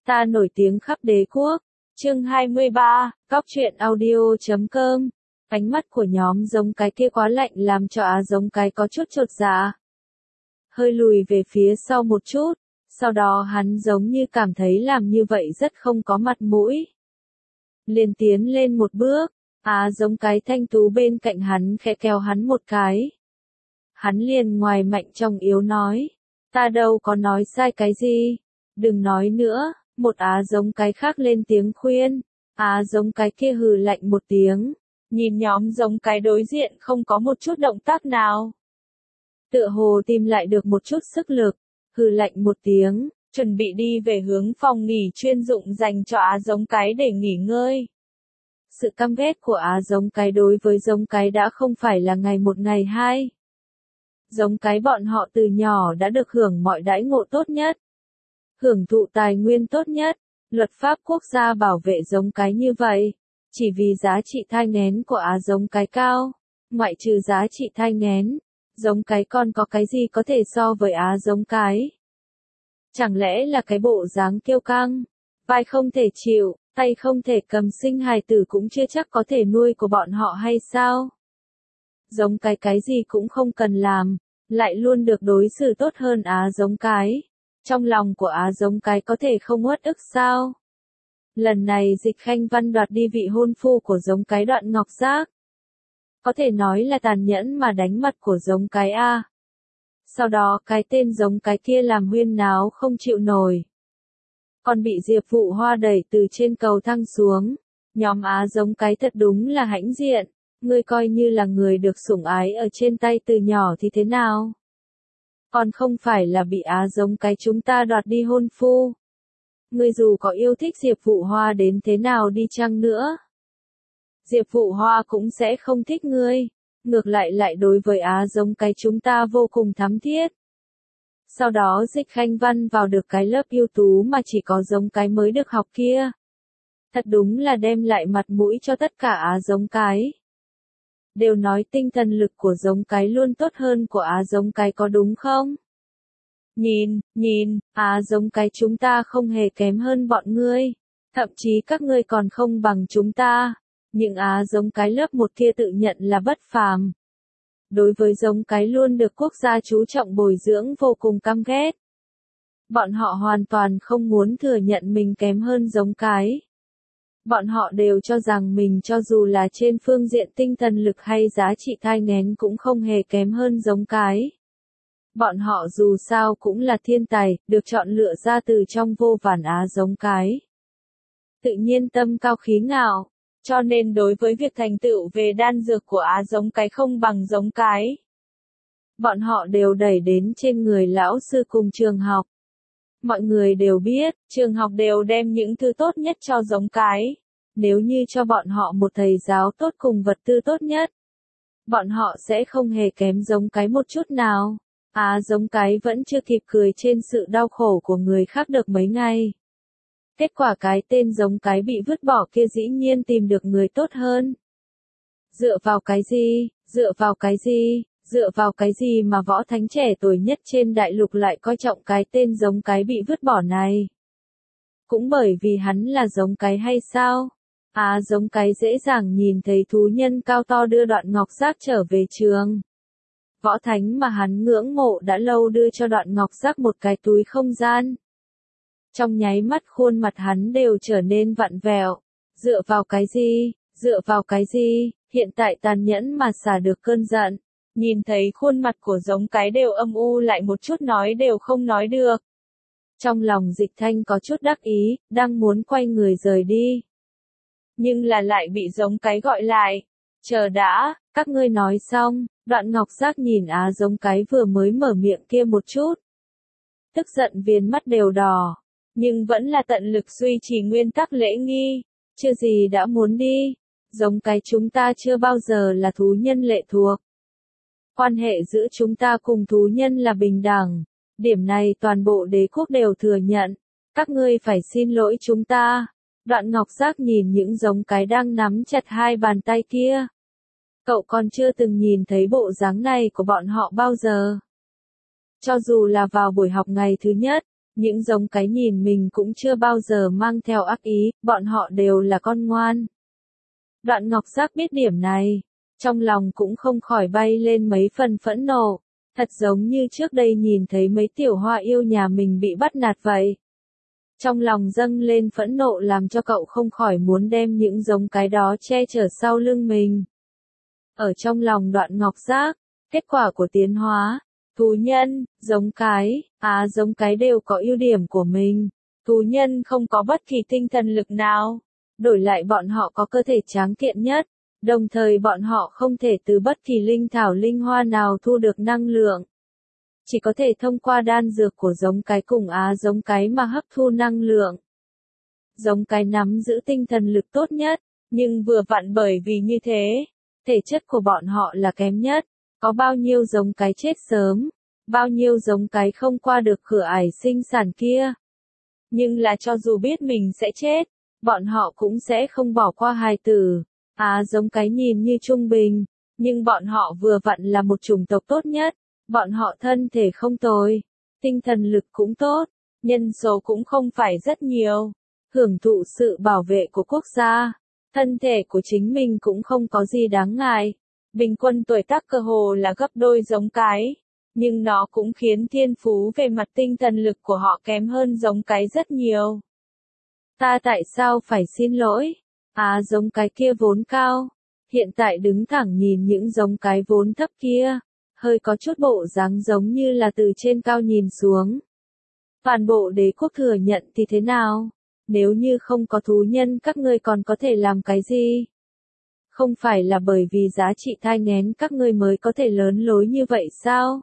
Ta nổi tiếng khắp đế quốc. Chương 23, Cóc truyện audio.com. Ánh mắt của nhóm giống cái kia quá lạnh làm cho Á giống cái có chút chột dạ. Hơi lùi về phía sau một chút, sau đó hắn giống như cảm thấy làm như vậy rất không có mặt mũi. Liền tiến lên một bước, Á giống cái thanh tú bên cạnh hắn khẽ kéo hắn một cái. Hắn liền ngoài mạnh trong yếu nói, ta đâu có nói sai cái gì, đừng nói nữa. Một Á giống cái khác lên tiếng khuyên, Á giống cái kia hừ lạnh một tiếng, nhìn nhóm giống cái đối diện không có một chút động tác nào. Tựa hồ tìm lại được một chút sức lực, hừ lạnh một tiếng, chuẩn bị đi về hướng phòng nghỉ chuyên dụng dành cho Á giống cái để nghỉ ngơi. Sự căm ghét của Á giống cái đối với giống cái đã không phải là ngày một ngày hai. Giống cái bọn họ từ nhỏ đã được hưởng mọi đãi ngộ tốt nhất. Hưởng thụ tài nguyên tốt nhất, luật pháp quốc gia bảo vệ giống cái như vậy, chỉ vì giá trị thai nghén của Á giống cái cao, ngoại trừ giá trị thai nghén, giống cái còn có cái gì có thể so với Á giống cái. Chẳng lẽ là cái bộ dáng kiêu căng, vai không thể chịu, tay không thể cầm sinh hài tử cũng chưa chắc có thể nuôi của bọn họ hay sao? Giống cái gì cũng không cần làm, lại luôn được đối xử tốt hơn Á giống cái. Trong lòng của Á giống cái có thể không uất ức sao? Lần này Dịch Khanh Văn đoạt đi vị hôn phu của giống cái Đoạn Ngọc Giác. Có thể nói là tàn nhẫn mà đánh mặt của giống cái A. Sau đó cái tên giống cái kia làm huyên náo không chịu nổi. Còn bị Diệp Vụ Hoa đẩy từ trên cầu thang xuống. Nhóm Á giống cái thật đúng là hãnh diện. Ngươi coi như là người được sủng ái ở trên tay từ nhỏ thì thế nào? Còn không phải là bị Á giống cái chúng ta đoạt đi hôn phu. Ngươi dù có yêu thích Diệp Vụ Hoa đến thế nào đi chăng nữa, Diệp Vụ Hoa cũng sẽ không thích ngươi, ngược lại đối với Á giống cái chúng ta vô cùng thắm thiết. Sau đó Dịch Khanh Văn vào được cái lớp ưu tú mà chỉ có giống cái mới được học kia. Thật đúng là đem lại mặt mũi cho tất cả Á giống cái. Đều nói tinh thần lực của giống cái luôn tốt hơn của Á giống cái có đúng không? Nhìn, Á giống cái chúng ta không hề kém hơn bọn ngươi. Thậm chí các ngươi còn không bằng chúng ta. Nhưng Á giống cái lớp một kia tự nhận là bất phàm. Đối với giống cái luôn được quốc gia chú trọng bồi dưỡng vô cùng căm ghét. Bọn họ hoàn toàn không muốn thừa nhận mình kém hơn giống cái. Bọn họ đều cho rằng mình cho dù là trên phương diện tinh thần lực hay giá trị thai nghén cũng không hề kém hơn giống cái. Bọn họ dù sao cũng là thiên tài, được chọn lựa ra từ trong vô vàn Á giống cái. Tự nhiên tâm cao khí ngạo, cho nên đối với việc thành tựu về đan dược của Á giống cái không bằng giống cái. Bọn họ đều đẩy đến trên người lão sư cùng trường học. Mọi người đều biết, trường học đều đem những thứ tốt nhất cho giống cái. Nếu như cho bọn họ một thầy giáo tốt cùng vật tư tốt nhất, bọn họ sẽ không hề kém giống cái một chút nào. Á giống cái vẫn chưa kịp cười trên sự đau khổ của người khác được mấy ngày. Kết quả cái tên giống cái bị vứt bỏ kia dĩ nhiên tìm được người tốt hơn. Dựa vào cái gì, dựa vào cái gì mà võ thánh trẻ tuổi nhất trên đại lục lại coi trọng cái tên giống cái bị vứt bỏ này? Cũng bởi vì hắn là giống cái hay sao? Á giống cái dễ dàng nhìn thấy thú nhân cao to đưa Đoạn Ngọc Giác trở về trường. Võ thánh mà hắn ngưỡng mộ đã lâu đưa cho Đoạn Ngọc Giác một cái túi không gian. Trong nháy mắt khuôn mặt hắn đều trở nên vặn vẹo. Dựa vào cái gì, hiện tại tàn nhẫn mà xả được cơn giận. Nhìn thấy khuôn mặt của giống cái đều âm u lại một chút nói đều không nói được. Trong lòng Dịch Thanh có chút đắc ý, đang muốn quay người rời đi. Nhưng là lại bị giống cái gọi lại. Chờ đã, các ngươi nói xong. Đoạn Ngọc Giác nhìn Á giống cái vừa mới mở miệng kia một chút. Tức giận viền mắt đều đỏ. Nhưng vẫn là tận lực duy trì nguyên tắc lễ nghi. Chưa gì đã muốn đi. Giống cái chúng ta chưa bao giờ là thú nhân lệ thuộc. Quan hệ giữa chúng ta cùng thú nhân là bình đẳng. Điểm này toàn bộ đế quốc đều thừa nhận. Các ngươi phải xin lỗi chúng ta. Đoạn Ngọc Giác nhìn những giống cái đang nắm chặt hai bàn tay kia. Cậu còn chưa từng nhìn thấy bộ dáng này của bọn họ bao giờ. Cho dù là vào buổi học ngày thứ nhất, Những giống cái nhìn mình cũng chưa bao giờ mang theo ác ý, bọn họ đều là con ngoan. Đoạn Ngọc Giác biết điểm này, trong lòng cũng không khỏi bay lên mấy phần phẫn nộ, thật giống như trước đây nhìn thấy mấy tiểu hoa yêu nhà mình bị bắt nạt vậy. Trong lòng dâng lên phẫn nộ làm cho cậu không khỏi muốn đem những giống cái đó che chở sau lưng mình. Ở trong lòng Đoạn Ngọc Giác, kết quả của tiến hóa, thú nhân, giống cái, giống cái đều có ưu điểm của mình. Thú nhân không có bất kỳ tinh thần lực nào, đổi lại bọn họ có cơ thể tráng kiện nhất, đồng thời bọn họ không thể từ bất kỳ linh thảo linh hoa nào thu được năng lượng. Chỉ có thể thông qua đan dược của giống cái cùng giống cái mà hấp thu năng lượng. Giống cái nắm giữ tinh thần lực tốt nhất, nhưng vừa vặn bởi vì như thế, thể chất của bọn họ là kém nhất. Có bao nhiêu giống cái chết sớm, bao nhiêu giống cái không qua được cửa ải sinh sản kia. Nhưng là cho dù biết mình sẽ chết, bọn họ cũng sẽ không bỏ qua hài tử. Giống cái nhìn như trung bình, nhưng bọn họ vừa vặn là một chủng tộc tốt nhất. Bọn họ thân thể không tồi, tinh thần lực cũng tốt, nhân số cũng không phải rất nhiều, hưởng thụ sự bảo vệ của quốc gia, thân thể của chính mình cũng không có gì đáng ngại. Bình quân tuổi tác cơ hồ là gấp đôi giống cái, nhưng nó cũng khiến thiên phú về mặt tinh thần lực của họ kém hơn giống cái rất nhiều. Ta tại sao phải xin lỗi? Giống cái kia vốn cao, hiện tại đứng thẳng nhìn những giống cái vốn thấp kia, hơi có chút bộ dáng giống như là từ trên cao nhìn xuống. Toàn bộ đế quốc thừa nhận thì thế nào? Nếu như không có thú nhân các ngươi còn có thể làm cái gì? Không phải là bởi vì giá trị thai nghén các ngươi mới có thể lớn lối như vậy sao?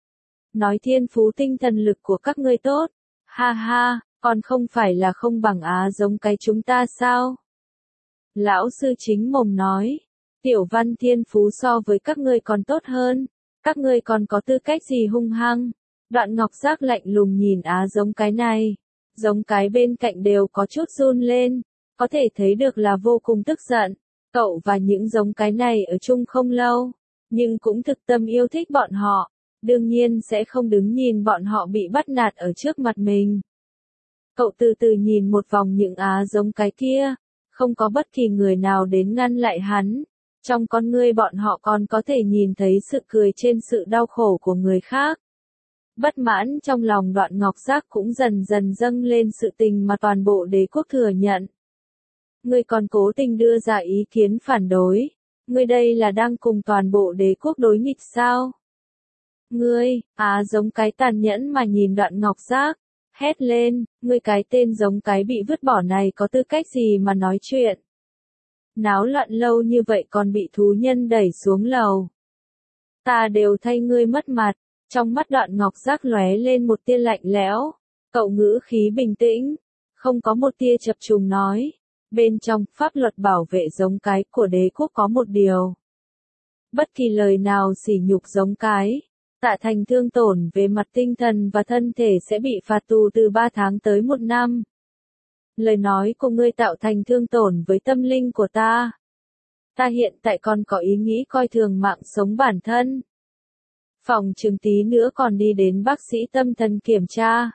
Nói thiên phú tinh thần lực của các ngươi tốt, ha ha, còn không phải là không bằng giống cái chúng ta sao? Lão sư chính mồm nói, Tiểu Văn thiên phú so với các ngươi còn tốt hơn, các ngươi còn có tư cách gì hung hăng? Đoạn Ngọc Giác lạnh lùng nhìn giống cái này, giống cái bên cạnh đều có chút run lên, có thể thấy được là vô cùng tức giận. Cậu và những giống cái này ở chung không lâu, nhưng cũng thực tâm yêu thích bọn họ, đương nhiên sẽ không đứng nhìn bọn họ bị bắt nạt ở trước mặt mình. Cậu từ từ nhìn một vòng những giống cái kia, không có bất kỳ người nào đến ngăn lại hắn. Trong con ngươi bọn họ còn có thể nhìn thấy sự cười trên sự đau khổ của người khác. Bất mãn trong lòng Đoạn Ngọc Giác cũng dần dần dâng lên sự tình mà toàn bộ đế quốc thừa nhận. Ngươi còn cố tình đưa ra ý kiến phản đối. Ngươi đây là đang cùng toàn bộ đế quốc đối nghịch sao? Ngươi, giống cái tàn nhẫn mà nhìn Đoạn Ngọc Giác, hét lên, ngươi cái tên giống cái bị vứt bỏ này có tư cách gì mà nói chuyện? Náo loạn lâu như vậy còn bị thú nhân đẩy xuống lầu. Ta đều thay ngươi mất mặt. Trong mắt Đoạn Ngọc Giác lóe lên một tia lạnh lẽo. Cậu ngữ khí bình tĩnh, không có một tia chập trùng nói. Bên trong pháp luật bảo vệ giống cái của đế quốc có một điều. Bất kỳ lời nào sỉ nhục giống cái, tạo thành thương tổn về mặt tinh thần và thân thể sẽ bị phạt tù từ 3 tháng tới 1 năm. Lời nói của ngươi tạo thành thương tổn với tâm linh của ta. Ta hiện tại còn có ý nghĩ coi thường mạng sống bản thân. Phòng chừng tí nữa còn đi đến bác sĩ tâm thần kiểm tra.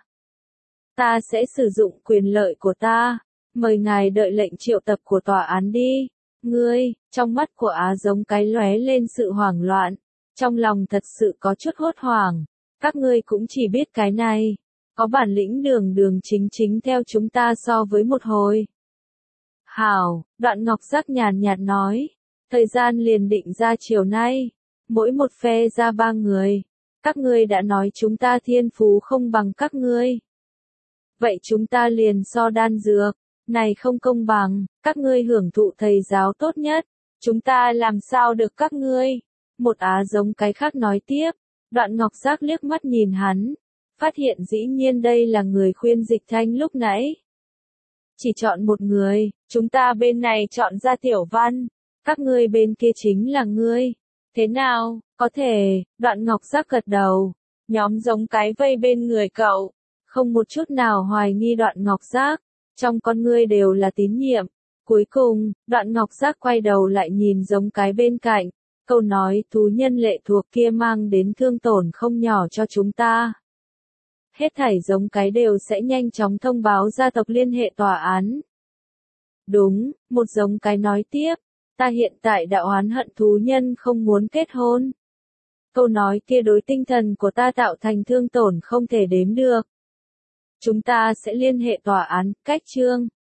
Ta sẽ sử dụng quyền lợi của ta. Mời ngài đợi lệnh triệu tập của tòa án đi. Ngươi, trong mắt của giống cái lóe lên sự hoảng loạn. Trong lòng thật sự có chút hốt hoảng. Các ngươi cũng chỉ biết cái này. Có bản lĩnh đường đường chính chính theo chúng ta so với một hồi. Hảo, Đoạn Ngọc Giác nhàn nhạt nói. Thời gian liền định ra chiều nay. Mỗi một phe ra 3 người. Các ngươi đã nói chúng ta thiên phú không bằng các ngươi. Vậy chúng ta liền so đan dược. Này không công bằng, các ngươi hưởng thụ thầy giáo tốt nhất. Chúng ta làm sao được các ngươi? Một giống cái khác nói tiếp. Đoạn Ngọc Giác liếc mắt nhìn hắn. Phát hiện dĩ nhiên đây là người khuyên Dịch Thanh lúc nãy. Chỉ chọn một người, chúng ta bên này chọn ra Tiểu Văn. Các ngươi bên kia chính là ngươi. Thế nào, có thể, Đoạn Ngọc Giác gật đầu. Nhóm giống cái vây bên người cậu. Không một chút nào hoài nghi Đoạn Ngọc Giác. Trong con ngươi đều là tín nhiệm. Cuối cùng, Đoạn Ngọc Giác quay đầu lại nhìn giống cái bên cạnh. Câu nói thú nhân lệ thuộc kia mang đến thương tổn không nhỏ cho chúng ta. hết thảy giống cái đều sẽ nhanh chóng thông báo gia tộc liên hệ tòa án. Đúng, một giống cái nói tiếp, ta hiện tại đã oán hận thú nhân không muốn kết hôn. Câu nói kia đối tinh thần của ta tạo thành thương tổn không thể đếm được. Chúng ta sẽ liên hệ tòa án, cách chương.